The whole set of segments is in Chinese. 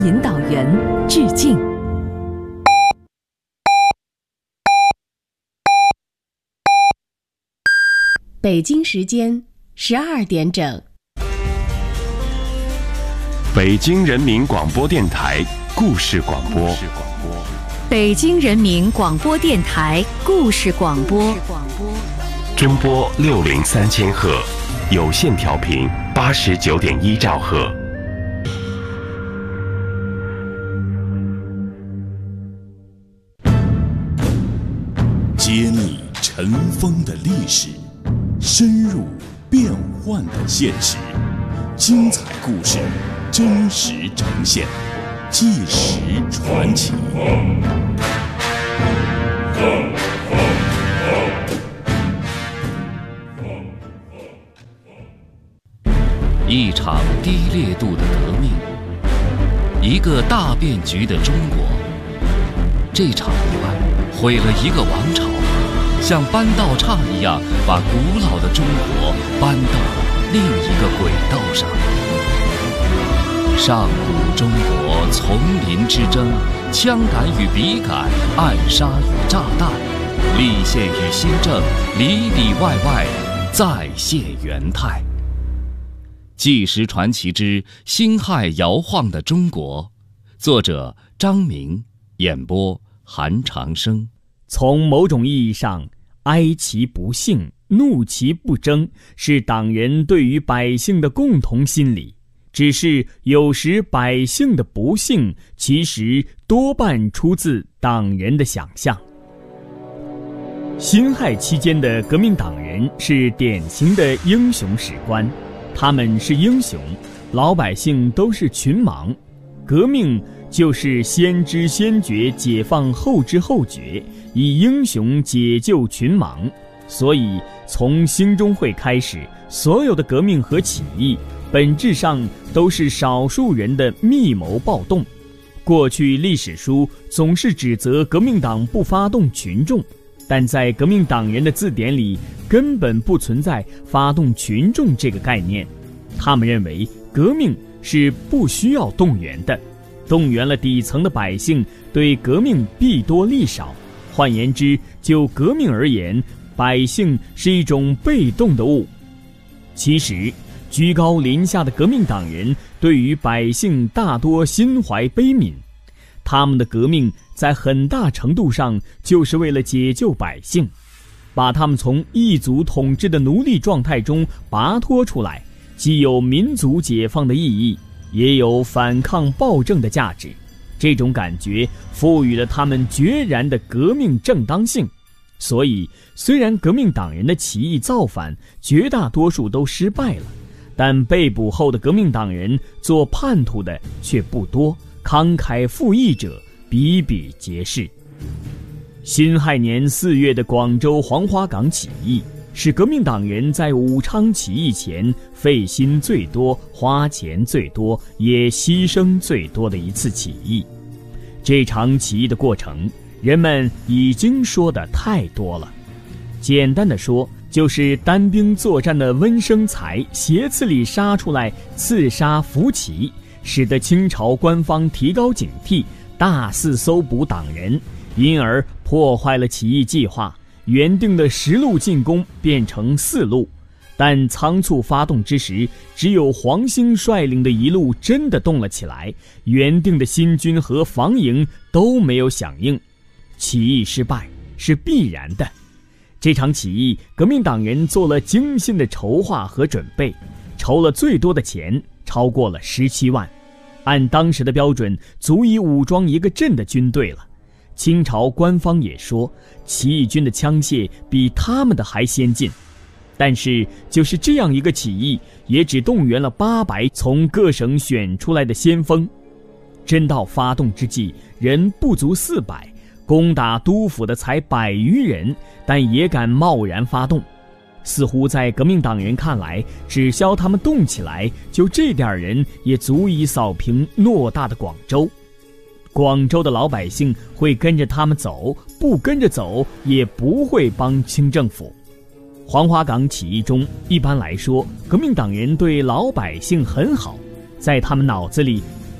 引导员致敬。北京时间12点整。 北京人民广播电台故事广播。 北京人民广播电台故事广播。 中波603千赫，有线调频89.1兆赫。 揭秘尘封的历史，深入变幻的现实，精彩故事真实呈现，纪实传奇。 一场低烈度的革命，一个大变局的中国。这场意外毁了一个王朝，像搬道岔一样把古老的中国搬到了另一个轨道上。上古中国丛林之争，枪杆与笔杆，暗杀与炸弹，立宪与新政，里里外外再现元态。纪实传奇之辛亥摇晃的中国，作者张明，演播韩长生。 从某种意义上，哀其不幸，怒其不争，是党人对于百姓的共同心理。只是有时百姓的不幸，其实多半出自党人的想象。辛亥期间的革命党人是典型的英雄史观，他们是英雄，老百姓都是群盲。革命就是先知先觉，解放后知后觉，以英雄解救群盲。所以从兴中会开始，所有的革命和起义本质上都是少数人的密谋暴动。过去历史书总是指责革命党不发动群众，但在革命党人的字典里根本不存在发动群众这个概念。他们认为革命是不需要动员的，动员了底层的百姓，对革命弊多利少。换言之，就革命而言，百姓是一种被动的物。其实居高临下的革命党人对于百姓大多心怀悲悯，他们的革命在很大程度上就是为了解救百姓，把他们从异族统治的奴隶状态中拔脱出来，既有民族解放的意义，也有反抗暴政的价值。这种感觉赋予了他们决然的革命正当性。所以虽然革命党人的起义造反绝大多数都失败了，但被捕后的革命党人做叛徒的却不多，慷慨赴义者比比皆是。辛亥年4月的广州黄花岗起义，是革命党人在武昌起义前费心最多、花钱最多、也牺牲最多的一次起义。这场起义的过程，人们已经说的太多了。简单的说，就是单兵作战的温生财斜刺里杀出来刺杀伏旗，使得清朝官方提高警惕，大肆搜捕党人，因而破坏了起义计划。原定的10路进攻变成4路，但仓促发动之时，只有黄兴率领的1路真的动了起来，原定的新军和防营都没有响应。起义失败是必然的。这场起义，革命党人做了精心的筹划和准备，筹了最多的钱，超过了17万，按当时的标准，足以武装一个镇的军队了。清朝官方也说，起义军的枪械比他们的还先进。但是就是这样一个起义，也只动员了800从各省选出来的先锋。真到发动之际，人不足400，攻打督府的才100余人，但也敢贸然发动。似乎在革命党人看来，只消他们动起来，就这点人也足以扫平偌大的广州。广州的老百姓会跟着他们走，不跟着走也不会帮清政府。黄花岗起义中，一般来说，革命党人对老百姓很好，在他们脑子里，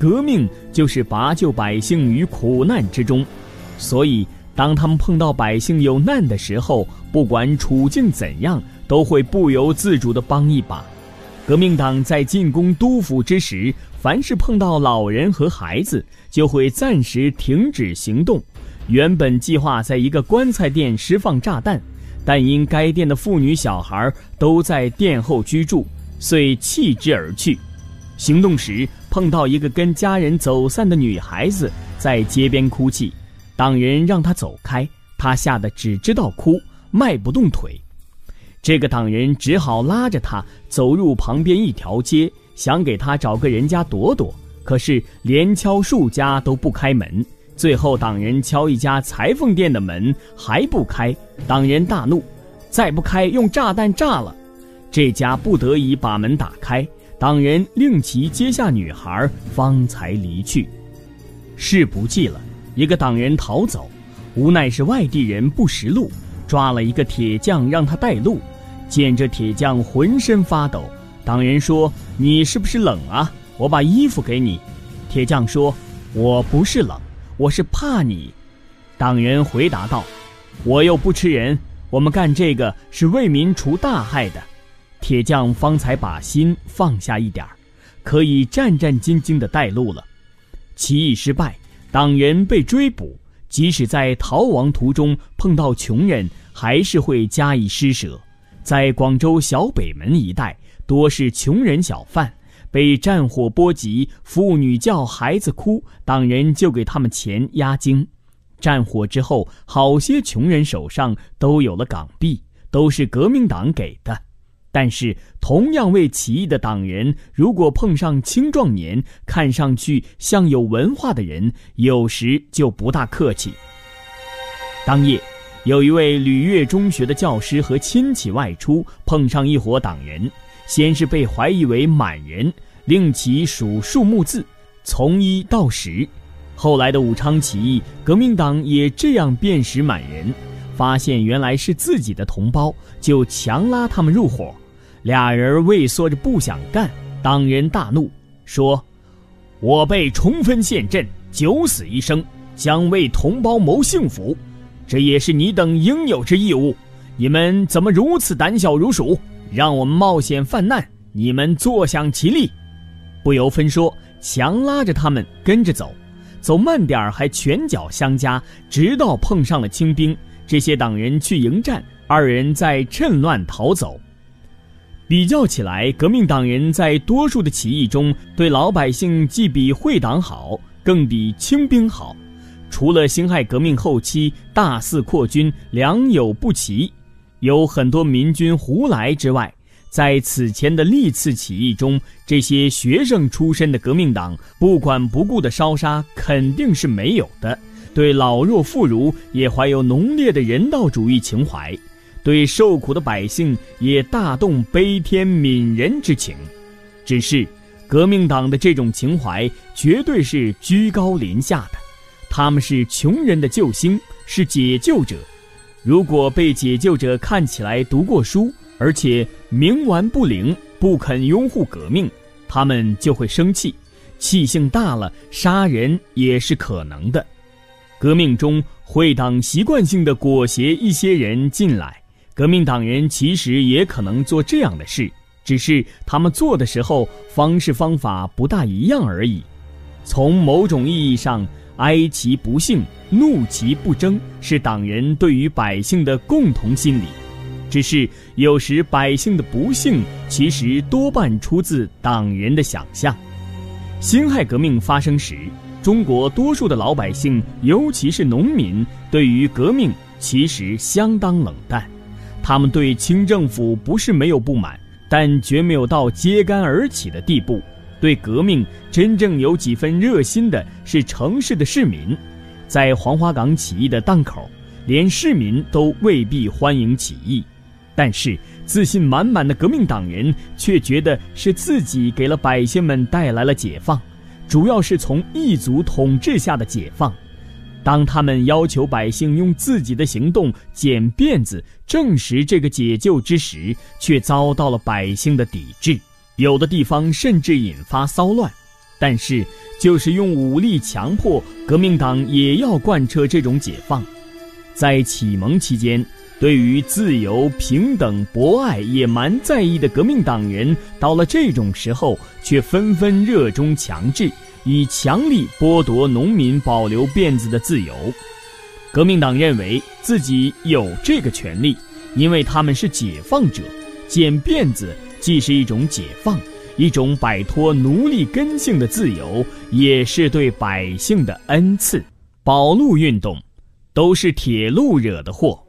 革命就是拔救百姓于苦难之中，所以当他们碰到百姓有难的时候，不管处境怎样，都会不由自主地帮一把。革命党在进攻督府之时，凡是碰到老人和孩子，就会暂时停止行动。原本计划在一个棺材店释放炸弹，但因该店的妇女小孩都在店后居住，遂弃之而去。行动时碰到一个跟家人走散的女孩子在街边哭泣，党人让她走开，她吓得只知道哭，迈不动腿。这个党人只好拉着她走入旁边一条街，想给她找个人家躲躲，可是连敲数家都不开门。最后党人敲一家裁缝店的门还不开，党人大怒，再不开用炸弹炸了。这家不得已把门打开，党人令其接下女孩，方才离去。事不济了，一个党人逃走，无奈是外地人不识路，抓了一个铁匠让他带路。见这铁匠浑身发抖，党人说：“你是不是冷啊？我把衣服给你。”铁匠说：“我不是冷，我是怕你。”党人回答道：“我又不吃人，我们干这个是为民除大害的。”铁匠方才把心放下一点，可以战战兢兢地带路了。起义失败，党人被追捕，即使在逃亡途中碰到穷人，还是会加以施舍。在广州小北门一带，多是穷人小贩，被战火波及，妇女叫孩子哭，党人就给他们钱压惊。战火之后，好些穷人手上都有了港币，都是革命党给的。但是同样为起义的党人，如果碰上青壮年，看上去像有文化的人，有时就不大客气。当夜，有一位吕岳中学的教师和亲戚外出，碰上一伙党人，先是被怀疑为满人，令其数数目字，从1到10。后来的武昌起义，革命党也这样辨识满人，发现原来是自己的同胞，就强拉他们入伙。俩人畏缩着不想干，党人大怒，说：“我辈重分县镇，九死一生，将为同胞谋幸福，这也是你等应有之义务。你们怎么如此胆小如鼠？让我们冒险犯难，你们坐享其利。”不由分说，强拉着他们跟着走，走慢点还拳脚相加，直到碰上了清兵。这些党人去迎战，二人再趁乱逃走。比较起来，革命党人在多数的起义中，对老百姓既比会党好，更比清兵好。除了辛亥革命后期大肆扩军，良莠不齐，有很多民军胡来之外，在此前的历次起义中，这些学生出身的革命党不管不顾的烧杀肯定是没有的，对老弱妇孺也怀有浓烈的人道主义情怀，对受苦的百姓也大动悲天悯人之情。只是革命党的这种情怀绝对是居高临下的，他们是穷人的救星，是解救者。如果被解救者看起来读过书，而且冥顽不灵，不肯拥护革命，他们就会生气，气性大了，杀人也是可能的。革命中会党习惯性的裹挟一些人进来，革命党人其实也可能做这样的事，只是他们做的时候方式方法不大一样而已。从某种意义上，哀其不幸，怒其不争，是党人对于百姓的共同心理。只是有时百姓的不幸其实多半出自党人的想象。辛亥革命发生时，中国多数的老百姓，尤其是农民，对于革命其实相当冷淡。他们对清政府不是没有不满，但绝没有到揭竿而起的地步。对革命真正有几分热心的是城市的市民。在黄花岗起义的档口，连市民都未必欢迎起义，但是自信满满的革命党人却觉得是自己给了百姓们带来了解放，主要是从异族统治下的解放。当他们要求百姓用自己的行动剪辫子证实这个解救之时，却遭到了百姓的抵制，有的地方甚至引发骚乱。 但是就是用武力强迫，革命党也要贯彻这种解放。在启蒙期间，对于自由、平等、博爱也蛮在意的革命党人，到了这种时候却纷纷热衷强制，以强力剥夺农民保留辫子的自由。革命党认为自己有这个权利，因为他们是解放者，剪辫子既是一种解放，一种摆脱奴隶根性的自由，也是对百姓的恩赐。保路运动都是铁路惹的祸。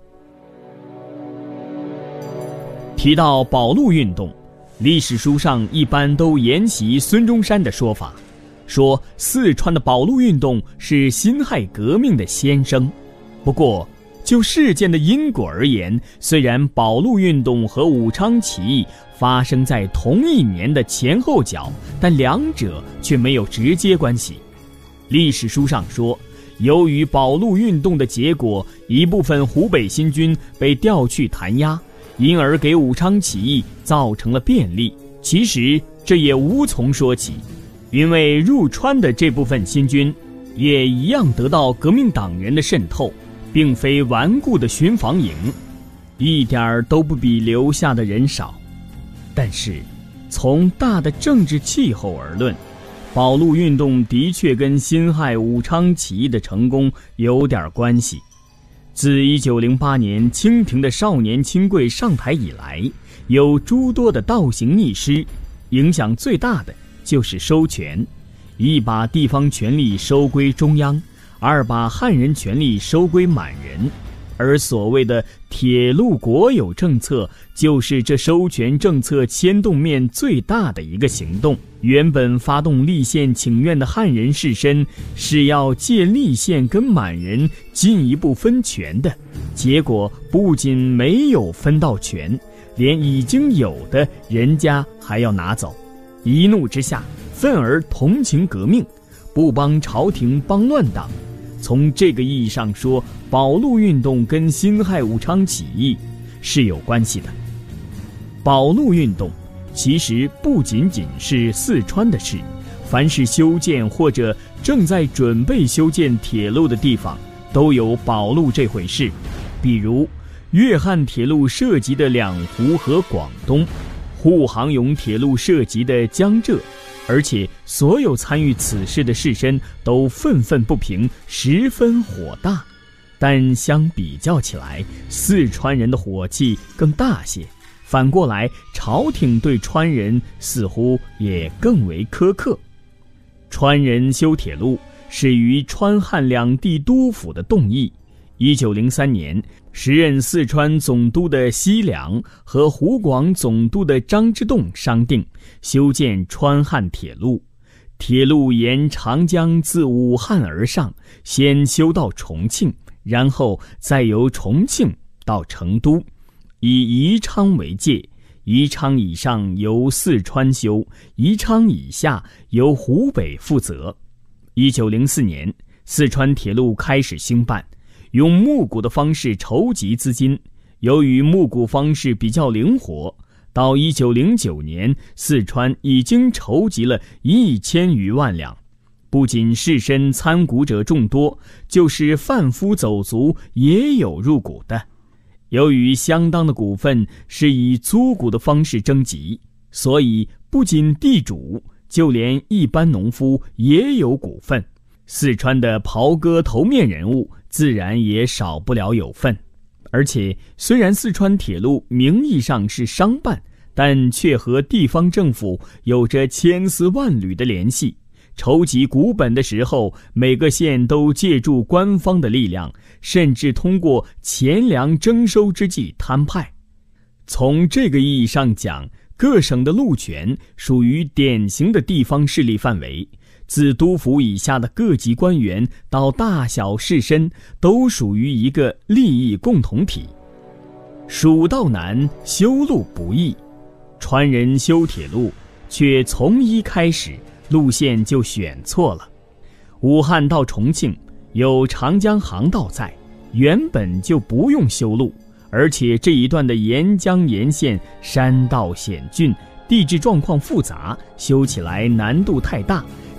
提到保路运动，历史书上一般都沿袭孙中山的说法，说四川的保路运动是辛亥革命的先声。不过就事件的因果而言，虽然保路运动和武昌起义发生在同一年的前后脚，但两者却没有直接关系。历史书上说，由于保路运动的结果，一部分湖北新军被调去弹压，因而给武昌起义造成了便利。其实这也无从说起，因为入川的这部分新军也一样得到革命党人的渗透，并非顽固的巡防营，一点都不比留下的人少。但是从大的政治气候而论，保路运动的确跟辛亥武昌起义的成功有点关系。自1908年清廷的少年亲贵上台以来，有诸多的倒行逆施，影响最大的就是收权，一把地方权力收归中央，二把汉人权力收归满人。而所谓的铁路国有政策，就是这收权政策牵动面最大的一个行动。原本发动立宪请愿的汉人士绅是要借立宪跟满人进一步分权的，结果不仅没有分到权，连已经有的人家还要拿走。一怒之下，愤而同情革命，不帮朝廷帮乱党。从这个意义上说，保路运动跟辛亥武昌起义是有关系的。保路运动其实不仅仅是四川的事，凡是修建或者正在准备修建铁路的地方都有保路这回事。比如粤汉铁路涉及的两湖和广东，沪杭甬铁路涉及的江浙，而且所有参与此事的士绅都愤愤不平，十分火大。但相比较起来，四川人的火气更大些，反过来朝廷对川人似乎也更为苛刻。川人修铁路始于川汉两地督府的动议。1903年，时任四川总督的西凉和湖广总督的张之洞商定修建川汉铁路。铁路沿长江自武汉而上，先修到重庆，然后再由重庆到成都，以宜昌为界，宜昌以上由四川修，宜昌以下由湖北负责。1904年，四川铁路开始兴办，用募股的方式筹集资金。由于募股方式比较灵活，到1909年，四川已经筹集了1000余万两。不仅士绅参股者众多，就是贩夫走卒也有入股的。由于相当的股份是以租股的方式征集，所以不仅地主，就连一般农夫也有股份。四川的袍哥头面人物自然也少不了有份。而且虽然四川铁路名义上是商办，但却和地方政府有着千丝万缕的联系。筹集股本的时候，每个县都借助官方的力量，甚至通过钱粮征收之际摊派。从这个意义上讲，各省的路权属于典型的地方势力范围，自督府以下的各级官员到大小士绅都属于一个利益共同体。蜀道难，修路不易，川人修铁路却从一开始路线就选错了。武汉到重庆有长江航道在，原本就不用修路，而且这一段的沿江沿线山道险峻，地质状况复杂，修起来难度太大，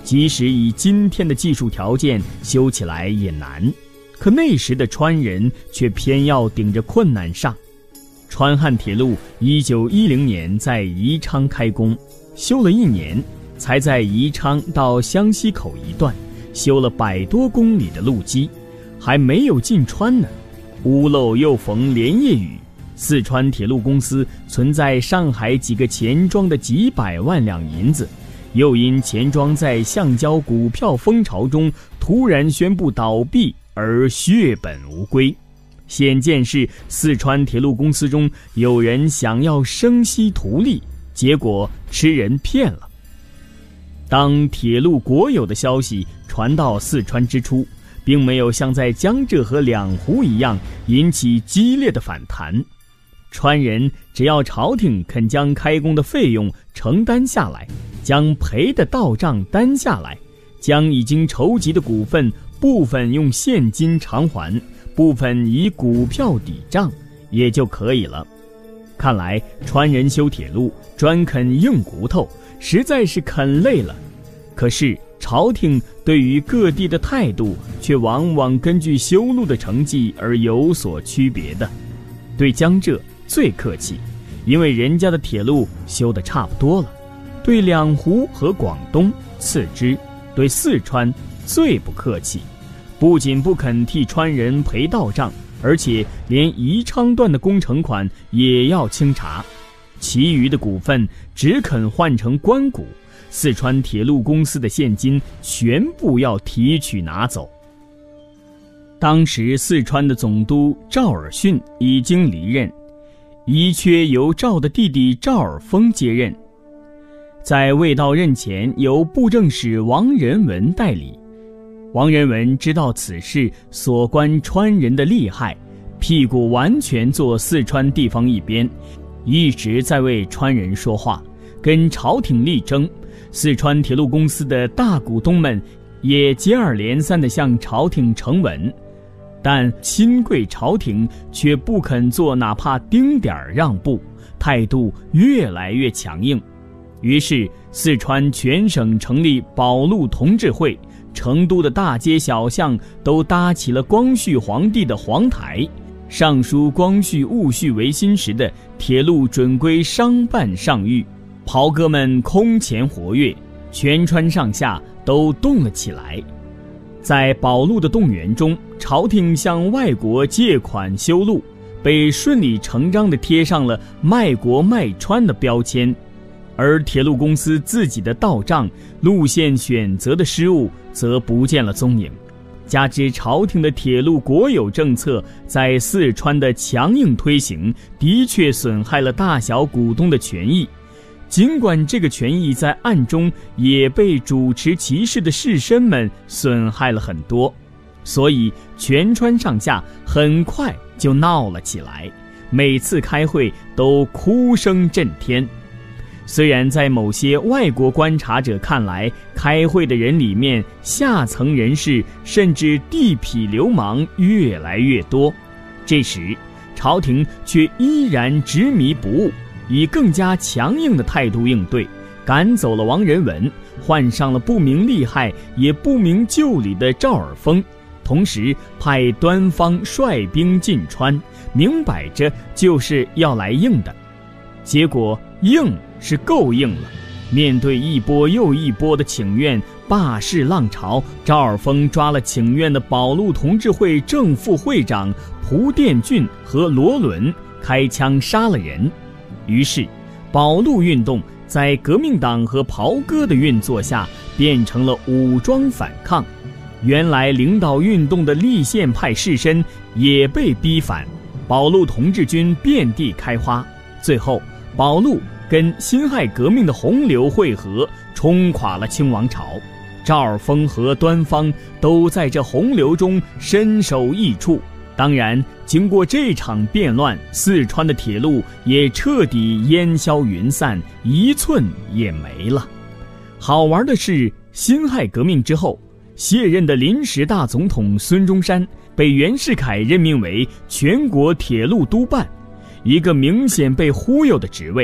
即使以今天的技术条件修起来也难，可那时的川人却偏要顶着困难上。川汉铁路1910年在宜昌开工，修了1年，才在宜昌到湘西口一段修了100多公里的路基，还没有进川呢。屋漏又逢连夜雨，四川铁路公司存在上海几个钱庄的几百万两银子，又因钱庄在橡胶股票风潮中突然宣布倒闭而血本无归。显见是四川铁路公司中有人想要生息图利，结果吃人骗了。当铁路国有的消息传到四川之初，并没有像在江浙和两湖一样引起激烈的反弹。川人只要朝廷肯将开工的费用承担下来，将赔的到账担下来，将已经筹集的股份部分用现金偿还，部分以股票抵账，也就可以了。看来川人修铁路专啃硬骨头，实在是啃累了。可是朝廷对于各地的态度却往往根据修路的成绩而有所区别的。对江浙最客气，因为人家的铁路修得差不多了；对两湖和广东次之；对四川最不客气，不仅不肯替川人赔到账，而且连宜昌段的工程款也要清查，其余的股份只肯换成官股，四川铁路公司的现金全部要提取拿走。当时四川的总督赵尔巽已经离任，遗缺由赵的弟弟赵尔丰接任。在未到任前，由布政使王仁文代理。王仁文知道此事所关川人的厉害，屁股完全坐四川地方一边，一直在为川人说话，跟朝廷力争。四川铁路公司的大股东们也接二连三地向朝廷呈文，但亲贵朝廷却不肯做哪怕丁点让步，态度越来越强硬。于是四川全省成立保路同志会，成都的大街小巷都搭起了光绪皇帝的黄台，上书光绪戊戌维新时的铁路准规商办上谕，袍哥们空前活跃，全川上下都动了起来。在保路的动员中，朝廷向外国借款修路，被顺理成章地贴上了卖国卖川的标签，而铁路公司自己的到账、路线选择的失误则不见了踪影。加之朝廷的铁路国有政策在四川的强硬推行，的确损害了大小股东的权益。尽管这个权益在暗中也被主持其事的士绅们损害了很多，所以全川上下很快就闹了起来，每次开会都哭声震天。虽然在某些外国观察者看来，开会的人里面下层人士甚至地痞流氓越来越多，这时朝廷却依然执迷不悟，以更加强硬的态度应对，赶走了王仁文，换上了不明利害也不明就里的赵尔丰，同时派端方率兵进川，明摆着就是要来硬的。结果硬是够硬了，面对一波又一波的请愿罢市浪潮，赵尔丰抓了请愿的保路同志会正副会长蒲殿俊和罗伦，开枪杀了人。于是保路运动在革命党和袍哥的运作下变成了武装反抗，原来领导运动的立宪派士绅也被逼反，保路同志军遍地开花，最后保路跟辛亥革命的洪流汇合，冲垮了清王朝。赵尔丰和端方都在这洪流中身首异处。当然，经过这场变乱，四川的铁路也彻底烟消云散，一寸也没了。好玩的是，辛亥革命之后，卸任的临时大总统孙中山被袁世凯任命为全国铁路督办，一个明显被忽悠的职位。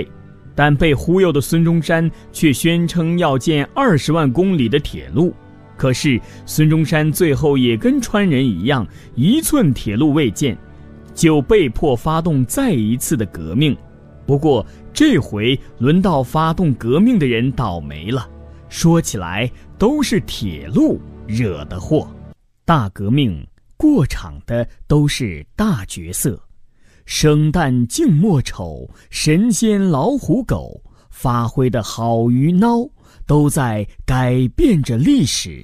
但被忽悠的孙中山却宣称要建20万公里的铁路。可是孙中山最后也跟川人一样，1寸铁路未建，就被迫发动再一次的革命。不过这回轮到发动革命的人倒霉了，说起来都是铁路惹的祸。大革命过场的都是大角色，生旦净末丑，神仙老虎狗，发挥的好与孬，都在改变着历史。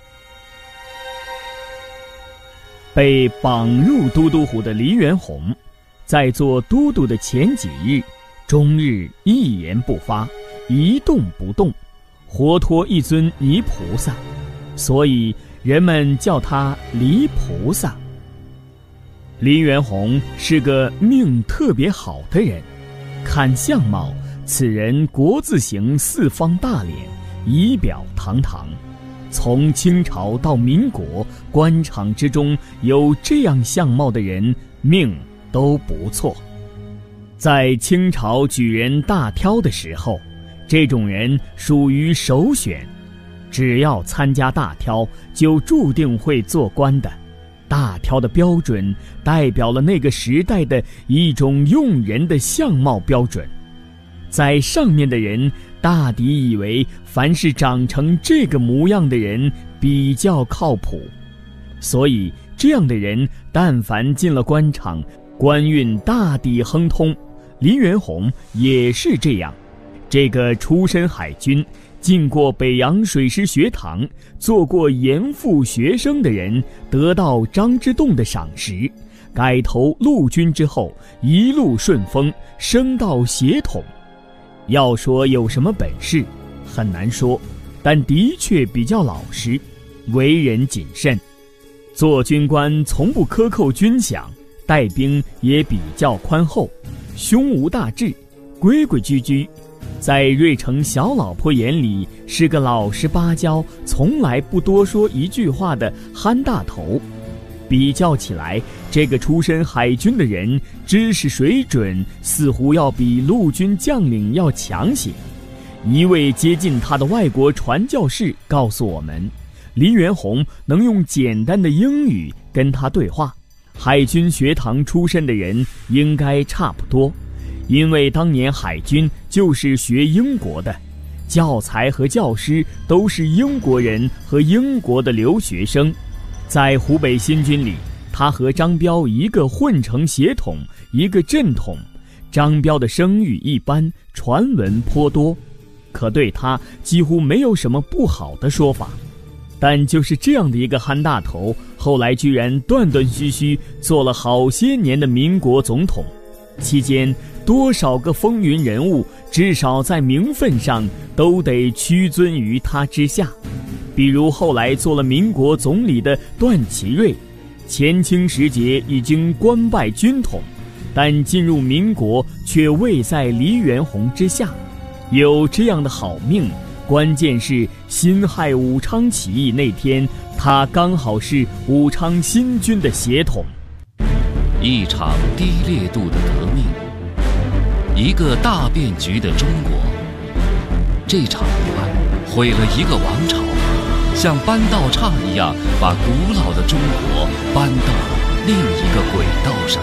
被绑入都督府的黎元洪，在做都督的前几日，终日一言不发，一动不动，活脱一尊泥菩萨，所以人们叫他黎菩萨。黎元洪是个命特别好的人，看相貌，此人国字形四方大脸，仪表堂堂。从清朝到民国，官场之中有这样相貌的人，命都不错。在清朝举人大挑的时候，这种人属于首选，只要参加大挑，就注定会做官的。大挑的标准代表了那个时代的一种用人的相貌标准。在上面的人大抵以为凡是长成这个模样的人比较靠谱，所以这样的人但凡进了官场，官运大抵亨通。黎元洪也是这样，这个出身海军，进过北洋水师学堂，做过严复学生的人，得到张之洞的赏识，改投陆军之后，一路顺风，升到协统。要说有什么本事，很难说，但的确比较老实，为人谨慎。做军官从不克扣军饷，带兵也比较宽厚，胸无大志，规规矩矩。在瑞成小老婆眼里，是个老实巴交，从来不多说一句话的憨大头。比较起来，这个出身海军的人知识水准似乎要比陆军将领要强些。一位接近他的外国传教士告诉我们，黎元洪能用简单的英语跟他对话，海军学堂出身的人应该差不多，因为当年海军就是学英国的，教材和教师都是英国人和英国的留学生。在湖北新军里，他和张彪一个混成协统，一个正统。张彪的声誉一般，传闻颇多，可对他几乎没有什么不好的说法。但就是这样的一个憨大头，后来居然断断续续做了好些年的民国总统，期间多少个风云人物，至少在名分上都得屈尊于他之下。比如后来做了民国总理的段祺瑞，前清时节已经官拜军统，但进入民国却位在黎元洪之下。有这样的好命，关键是辛亥武昌起义那天，他刚好是武昌新军的协统。 一场低烈度的革命，一个大变局的中国。这场乱毁了一个王朝，像搬道岔一样，把古老的中国搬到了另一个轨道上。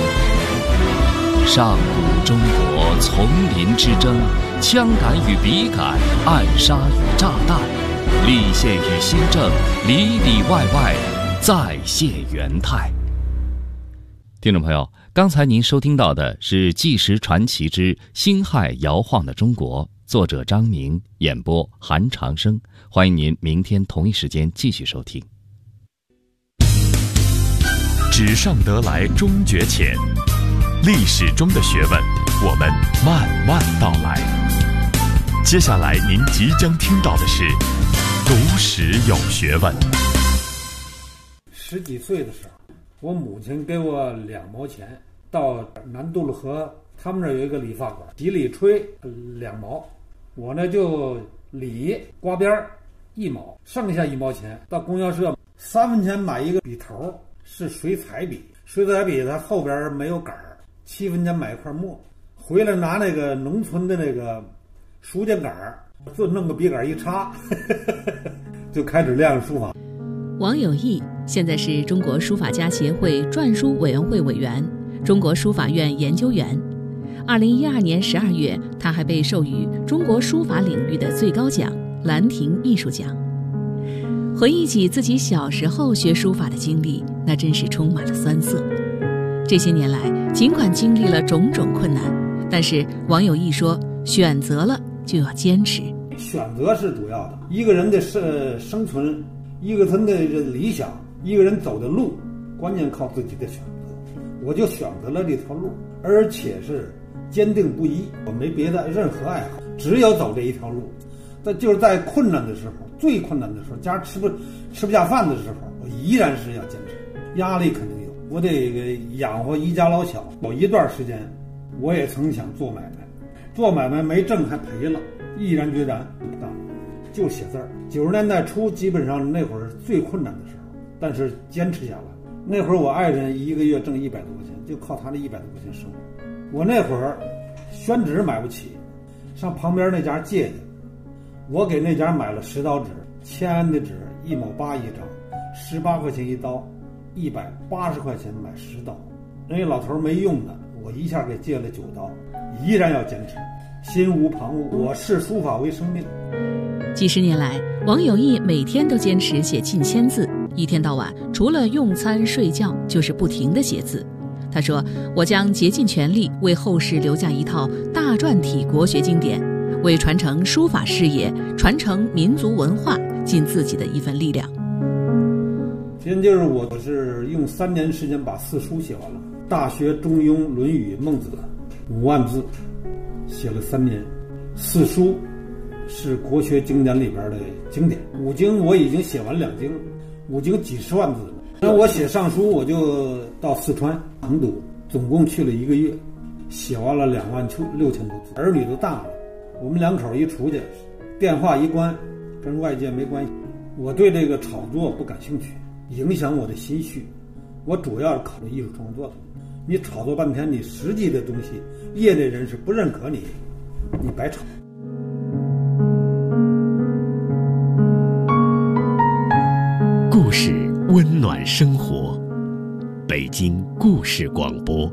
上古中国丛林之争，枪杆与笔杆，暗杀与炸弹，立宪与新政，里里外外再现元泰。听众朋友，刚才您收听到的是《纪实传奇之辛亥摇晃的中国》，作者张明，演播韩长生。欢迎您明天同一时间继续收听。 纸上得来终觉浅，历史中的学问，我们慢慢道来。接下来您即将听到的是读史有学问。 10几岁的时候，我母亲给我2毛钱，到南渡路河，他们那儿有一个理发馆，洗理吹2毛，我呢就理刮边1毛，剩下1毛钱到供销社3分钱买一个笔头，是水彩笔，水彩笔它后边没有杆儿，7分钱买一块墨， 回来拿那个农村的那个书签杆儿，就弄个笔杆一插，就开始练书法。 王有义现在是中国书法家协会篆书委员会委员、中国书法院研究员。2012年12月，他还被授予中国书法领域的最高奖兰亭艺术奖。回忆起自己小时候学书法的经历，那真是充满了酸涩。这些年来，尽管经历了种种困难，但是王有义说，选择了就要坚持。 选择是主要的，一个人的生存，一个人的理想，一个人走的路，关键靠自己的选择。我就选择了这条路，而且是坚定不移，我没别的任何爱好，只有走这一条路。但就是在困难的时候，最困难的时候，家吃不下饭的时候，我依然是要坚持。压力肯定有，我得养活一家老小。有一段时间，我也曾想做买卖，做买卖没挣还赔了，毅然决然不干，就写字儿。90年代初，基本上那会儿是最困难的时候，但是坚持下来。那会儿我爱人一个月挣100多块钱，就靠他的100多块钱生活。我那会儿宣纸买不起，上旁边那家借去。我给那家买了10刀纸，签安的纸1毛8一张，18块钱一刀，180块钱买10刀。人家老头没用的，我一下给借了9刀，依然要坚持，心无旁骛。我视书法为生命。 几十年来，王有义每天都坚持写近1000字，一天到晚除了用餐睡觉，就是不停地写字。他说：“我将竭尽全力为后世留下一套大篆体国学经典，为传承书法事业、传承民族文化尽自己的一份力量。” 今天就是我是用3年时间把4书写完了，《大学》《中庸》《论语》《孟子》5万字，写了3年。4书是国学经典里边的经典，5经我已经写完2经，5经几十万字了。那我写上书，我就到四川成都，总共去了1个月，写完了26000多字。儿女都大了，我们2口一出去，电话一关，跟外界没关系。我对这个炒作不感兴趣，影响我的心绪。我主要是考虑艺术创作的。你炒作半天，你实际的东西，业内人士不认可你，你白炒。 故事温暖生活，北京故事广播。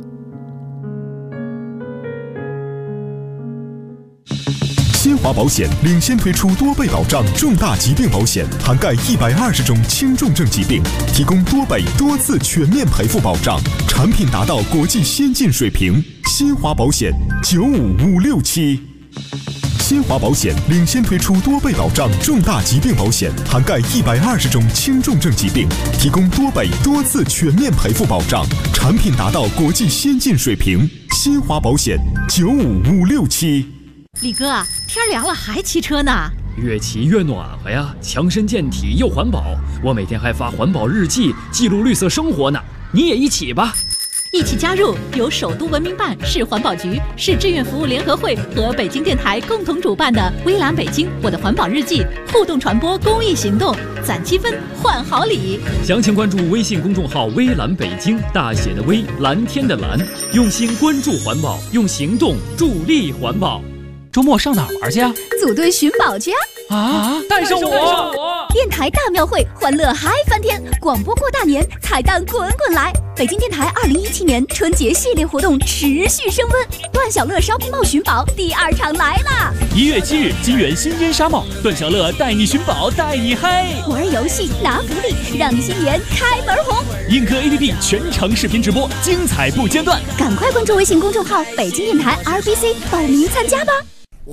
新华保险领先推出多倍保障重大疾病保险，涵盖120种轻重症疾病，提供多倍多次全面赔付保障，产品达到国际先进水平。新华保险95567。新华保险领先推出多倍保障重大疾病保险，涵盖120种轻重症疾病，提供多倍多次全面赔付保障，产品达到国际先进水平。新华保险95567。 李哥，天凉了还骑车呢？ 越骑越暖和呀，强身健体又环保。我每天还发环保日记，记录绿色生活呢。你也一起吧。 一起加入由首都文明办、市环保局、市志愿服务联合会和北京电台共同主办的微蓝北京我的环保日记互动传播公益行动，攒积分换好礼。 详情关注微信公众号微蓝北京，大写的微，蓝天的蓝，用心关注环保，用行动助力环保。周末上哪儿玩去啊？ 组队寻宝去啊！带上我！ 电台大庙会，欢乐嗨翻天！广播过大年，彩蛋滚滚来！北京电台2017年春节系列活动持续升温，段小乐烧pinball寻宝第2场来啦！1 月7日，金源新烟沙帽，段小乐带你寻宝，带你嗨！ 玩游戏拿福利，让你新年开门红！ 映客 APP 全程视频直播，精彩不间断！ 赶快关注微信公众号北京电台 RBC 报名参加吧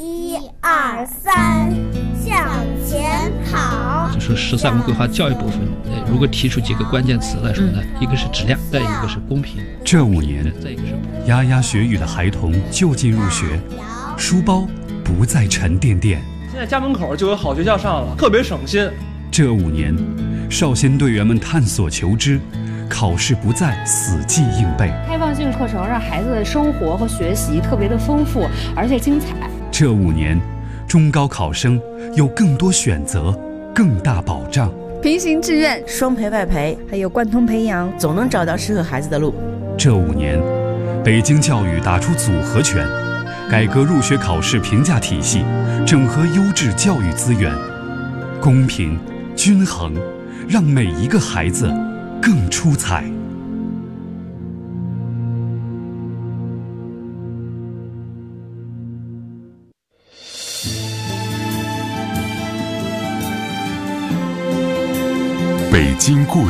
！1、2、3，向前跑。 就是13个规划教育部分，如果提出几个关键词来说呢，一个是质量，再一个是公平。 这5年，牙牙学语的孩童就近入学，书包不再沉甸甸。 现在家门口就有好学校上了，特别省心。 这5年，少先队员们探索求知，考试不再死记硬背。 开放性课程让孩子的生活和学习特别的丰富，而且精彩。 这5年，中高考生有更多选择，更大保障。 平行志愿、双培外培，还有贯通培养，总能找到适合孩子的路。 这5年，北京教育打出组合拳， 改革入学考试评价体系，整合优质教育资源，公平均衡，让每一个孩子更出彩。 北京故事。